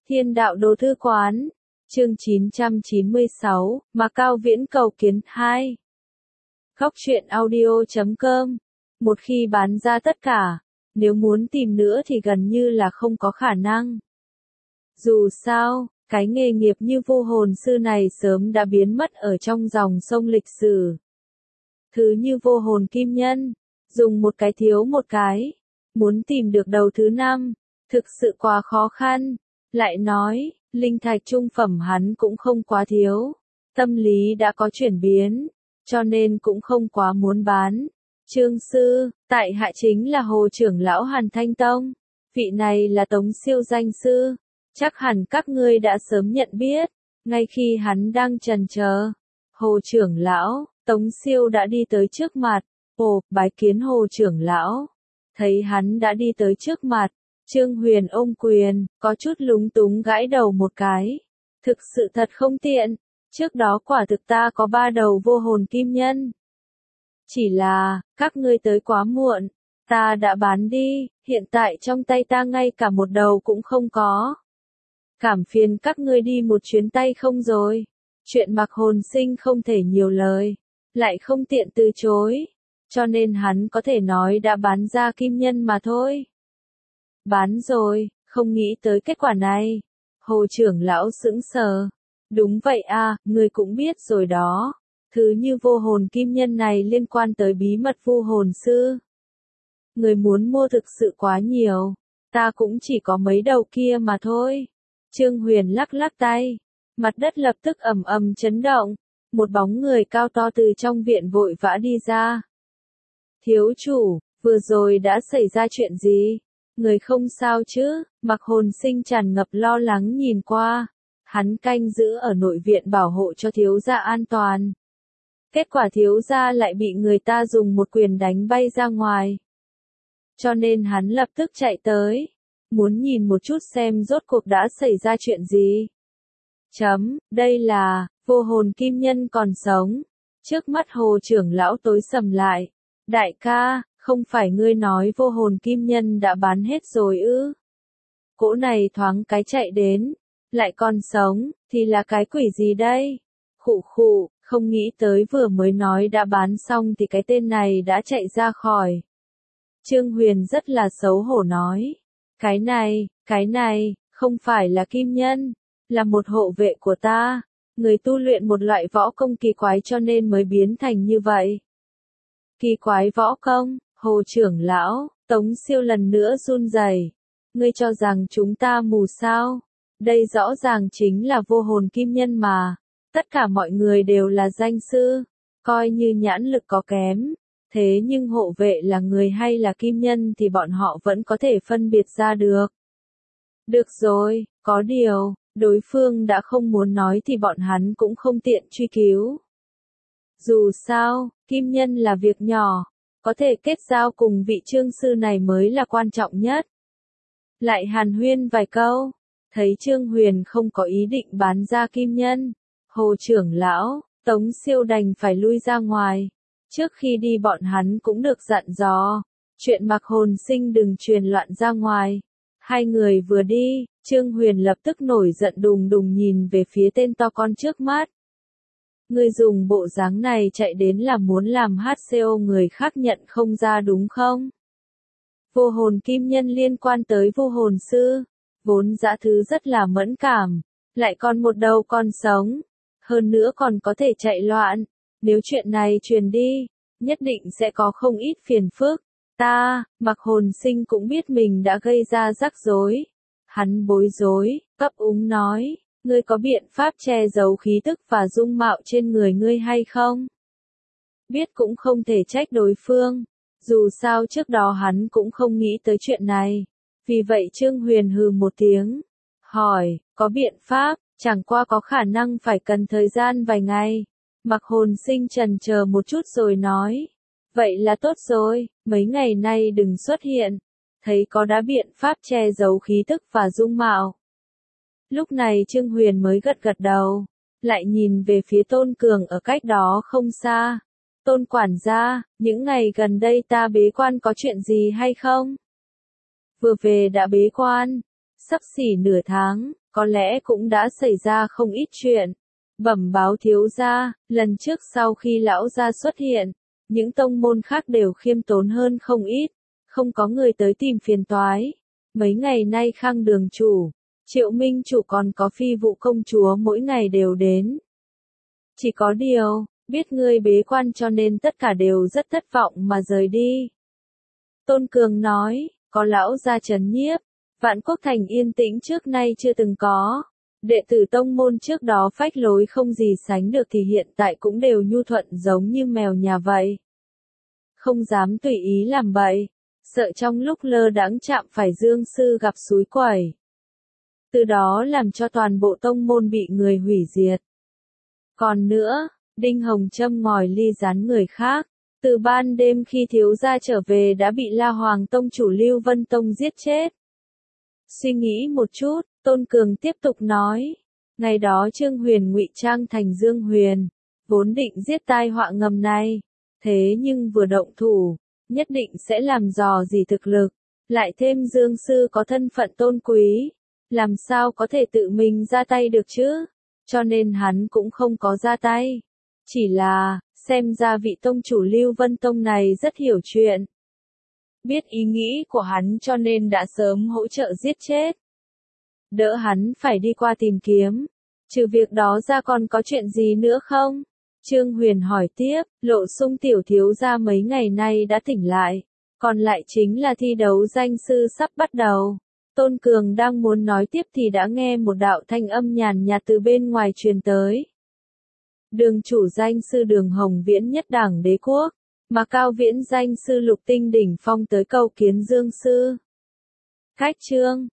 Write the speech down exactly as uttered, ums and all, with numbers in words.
Thiên đạo đồ thư quán, chương chín trăm chín mươi sáu, Mà Cao Viễn cầu kiến hai. Góc truyện audio chấm com. Một khi bán ra tất cả, nếu muốn tìm nữa thì gần như là không có khả năng. Dù sao, cái nghề nghiệp như vô hồn sư này sớm đã biến mất ở trong dòng sông lịch sử. Thứ như vô hồn kim nhân, dùng một cái thiếu một cái, muốn tìm được đầu thứ năm, thực sự quá khó khăn. Lại nói, linh thạch trung phẩm hắn cũng không quá thiếu, tâm lý đã có chuyển biến, cho nên cũng không quá muốn bán. Trương sư, tại hạ chính là Hồ trưởng lão Hàn Thanh Tông, vị này là Tống Siêu danh sư, chắc hẳn các ngươi đã sớm nhận biết, ngay khi hắn đang chần chờ. Hồ trưởng lão, Tống Siêu đã đi tới trước mặt, ồ, bái kiến Hồ trưởng lão, thấy hắn đã đi tới trước mặt. Trương Huyền ôm quyền, có chút lúng túng gãi đầu một cái. Thực sự thật không tiện, trước đó quả thực ta có ba đầu vô hồn kim nhân. Chỉ là, các ngươi tới quá muộn, ta đã bán đi, hiện tại trong tay ta ngay cả một đầu cũng không có. Cảm phiền các ngươi đi một chuyến tay không rồi. Chuyện Mặc Hồn Sinh không thể nhiều lời, lại không tiện từ chối, cho nên hắn có thể nói đã bán ra kim nhân mà thôi. Bán rồi, không nghĩ tới kết quả này. Hồ trưởng lão sững sờ. Đúng vậy à, ngươi cũng biết rồi đó. Thứ như vô hồn kim nhân này liên quan tới bí mật vu hồn sư. Người muốn mua thực sự quá nhiều. Ta cũng chỉ có mấy đầu kia mà thôi. Trương Huyền lắc lắc tay. Mặt đất lập tức ầm ầm chấn động. Một bóng người cao to từ trong viện vội vã đi ra. Thiếu chủ, vừa rồi đã xảy ra chuyện gì? Người không sao chứ? Mặc Hồn Sinh tràn ngập lo lắng nhìn qua. Hắn canh giữ ở nội viện bảo hộ cho thiếu gia an toàn. Kết quả thiếu gia lại bị người ta dùng một quyền đánh bay ra ngoài. Cho nên hắn lập tức chạy tới. Muốn nhìn một chút xem rốt cuộc đã xảy ra chuyện gì. Chấm, đây là, vô hồn kim nhân còn sống. Trước mắt Hồ trưởng lão tối sầm lại. Đại ca, không phải ngươi nói vô hồn kim nhân đã bán hết rồi ư? Cỗ này thoáng cái chạy đến, lại còn sống, thì là cái quỷ gì đây? Khụ khụ, không nghĩ tới vừa mới nói đã bán xong thì cái tên này đã chạy ra khỏi. Trương Huyền rất là xấu hổ nói. Cái này, cái này, không phải là kim nhân, là một hộ vệ của ta. Người tu luyện một loại võ công kỳ quái cho nên mới biến thành như vậy. Kỳ quái võ công? Hồ trưởng lão, Tống Siêu lần nữa run rẩy. Ngươi cho rằng chúng ta mù sao? Đây rõ ràng chính là vô hồn kim nhân mà. Tất cả mọi người đều là danh sư, coi như nhãn lực có kém. Thế nhưng hộ vệ là người hay là kim nhân thì bọn họ vẫn có thể phân biệt ra được. Được rồi, có điều, đối phương đã không muốn nói thì bọn hắn cũng không tiện truy cứu. Dù sao, kim nhân là việc nhỏ. Có thể kết giao cùng vị trương sư này mới là quan trọng nhất. Lại hàn huyên vài câu, thấy Trương Huyền không có ý định bán ra kim nhân. Hồ trưởng lão, Tống Siêu đành phải lui ra ngoài. Trước khi đi bọn hắn cũng được dặn dò. Chuyện Mặc Hồn Sinh đừng truyền loạn ra ngoài. Hai người vừa đi, Trương Huyền lập tức nổi giận đùng đùng nhìn về phía tên to con trước mắt. Ngươi dùng bộ dáng này chạy đến là muốn làm hát xê o người khác nhận không ra đúng không? Vô hồn kim nhân liên quan tới vô hồn sư, vốn dã thứ rất là mẫn cảm, lại còn một đầu con sống, hơn nữa còn có thể chạy loạn, nếu chuyện này truyền đi, nhất định sẽ có không ít phiền phức. Ta, Mặc Hồn Sinh cũng biết mình đã gây ra rắc rối. Hắn bối rối, cấp úng nói. Ngươi có biện pháp che giấu khí tức và dung mạo trên người ngươi hay không? Biết cũng không thể trách đối phương. Dù sao trước đó hắn cũng không nghĩ tới chuyện này. Vì vậy Trương Huyền hừ một tiếng. Hỏi, có biện pháp, chẳng qua có khả năng phải cần thời gian vài ngày. Mặc Hồn Sinh chần chờ một chút rồi nói. Vậy là tốt rồi, mấy ngày nay đừng xuất hiện. Thấy có đã biện pháp che giấu khí tức và dung mạo. Lúc này Trương Huyền mới gật gật đầu, lại nhìn về phía Tôn Cường ở cách đó không xa. Tôn quản gia, những ngày gần đây ta bế quan có chuyện gì hay không? Vừa về đã bế quan, sắp xỉ nửa tháng, có lẽ cũng đã xảy ra không ít chuyện. Bẩm báo thiếu gia, lần trước sau khi lão gia xuất hiện, những tông môn khác đều khiêm tốn hơn không ít, không có người tới tìm phiền toái. Mấy ngày nay Khang đường chủ, Triệu Minh chủ còn có Phi Vụ công chúa mỗi ngày đều đến. Chỉ có điều, biết ngươi bế quan cho nên tất cả đều rất thất vọng mà rời đi. Tôn Cường nói, có lão gia trấn nhiếp, Vạn Quốc Thành yên tĩnh trước nay chưa từng có. Đệ tử tông môn trước đó phách lối không gì sánh được thì hiện tại cũng đều nhu thuận giống như mèo nhà vậy. Không dám tùy ý làm bậy, sợ trong lúc lơ đãng chạm phải Dương sư gặp suối quẩy. Từ đó làm cho toàn bộ tông môn bị người hủy diệt. Còn nữa, Đinh Hồng châm ngòi ly gián người khác, từ ban đêm khi thiếu gia trở về đã bị La Hoàng tông chủ Lưu Vân Tông giết chết. Suy nghĩ một chút, Tôn Cường tiếp tục nói, ngày đó Trương Huyền ngụy trang thành Dương Huyền, vốn định giết tai họa ngầm này, thế nhưng vừa động thủ, nhất định sẽ làm dò gì thực lực, lại thêm Dương sư có thân phận tôn quý, làm sao có thể tự mình ra tay được chứ, cho nên hắn cũng không có ra tay. Chỉ là, xem ra vị tông chủ Lưu Vân Tông này rất hiểu chuyện. Biết ý nghĩ của hắn cho nên đã sớm hỗ trợ giết chết. Đỡ hắn phải đi qua tìm kiếm. Trừ việc đó ra còn có chuyện gì nữa không? Trương Huyền hỏi tiếp, Lộ Sung tiểu thiếu gia mấy ngày nay đã tỉnh lại. Còn lại chính là thi đấu danh sư sắp bắt đầu. Tôn Cường đang muốn nói tiếp thì đã nghe một đạo thanh âm nhàn nhạt từ bên ngoài truyền tới. Đường chủ danh sư Đường Hồng Viễn nhất đảng đế quốc, mà Cao Viễn danh sư Lục Tinh đỉnh phong tới cầu kiến Dương sư. Khách trương,